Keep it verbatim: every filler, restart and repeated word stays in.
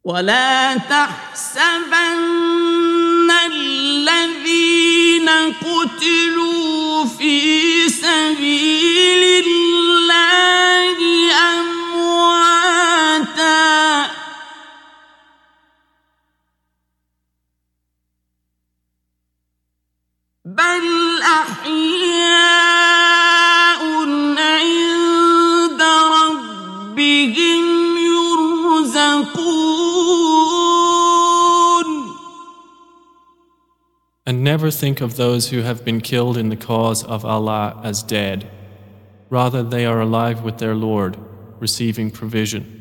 ولا تحسبن الذين قتلوا في سبيل الله أمواتا بل أحياء عند ربهم يرزقون. And never think of those who have been killed in the cause of Allah as dead. Rather, they are alive with their Lord, receiving provision.